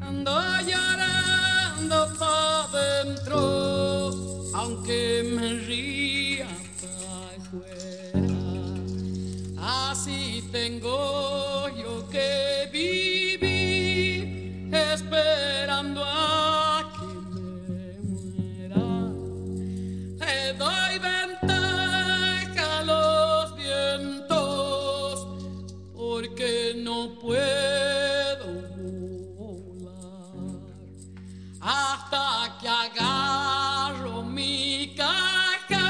Ando llorando pa' dentro, aunque me ría pa' afuera. Así tengo yo que vivir, esperando a que me muera. Le doy ventaja a los vientos, porque no puedo volar hasta que agarro mi caja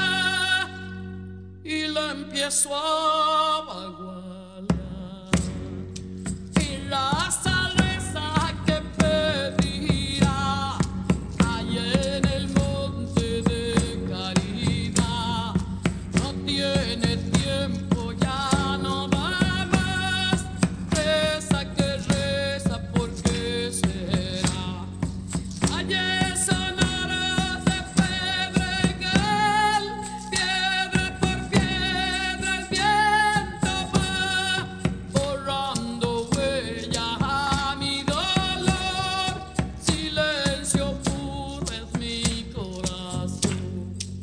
y la empiezo a bagualar. Y la salsa que pedirá allá en el monte de Caridad no tiene tiempo, ya no da más. Reza que reza, porque será allá en Sonora de Pedregal, piedra por piedra el viento va borrando huellas a mi dolor. Silencio puro es mi corazón.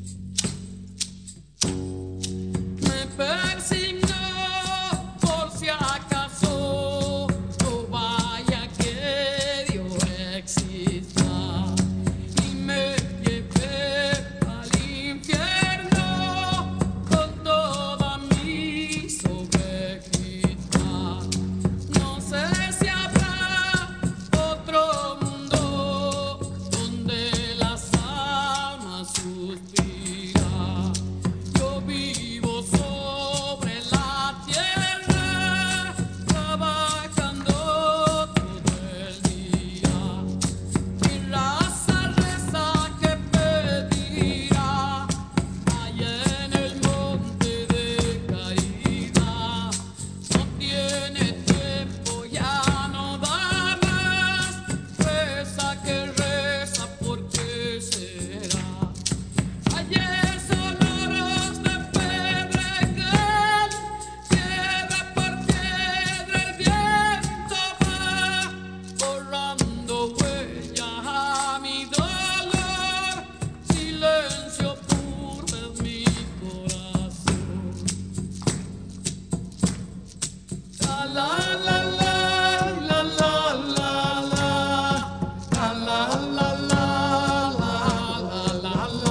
Me persignó por si acaso no vaya que Dios exista, y me llevé al infierno con toda mi ovejita. No sé si habrá otro mundo donde las almas suspiran. Yo vivo sobre la tierra, trabajando todo el día. Mi raza reza que pedirá allá en el monte de Caridad. No tiene tiempo, ya no da más. Reza que reza, porque será allá en Sonoros de Pedregal, piedra por piedra el viento va borrando huellas a mi dolor. Silencio puro es mi corazón. La la la la la la la la la la la la la la la.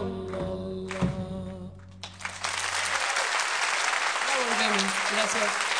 Gracias.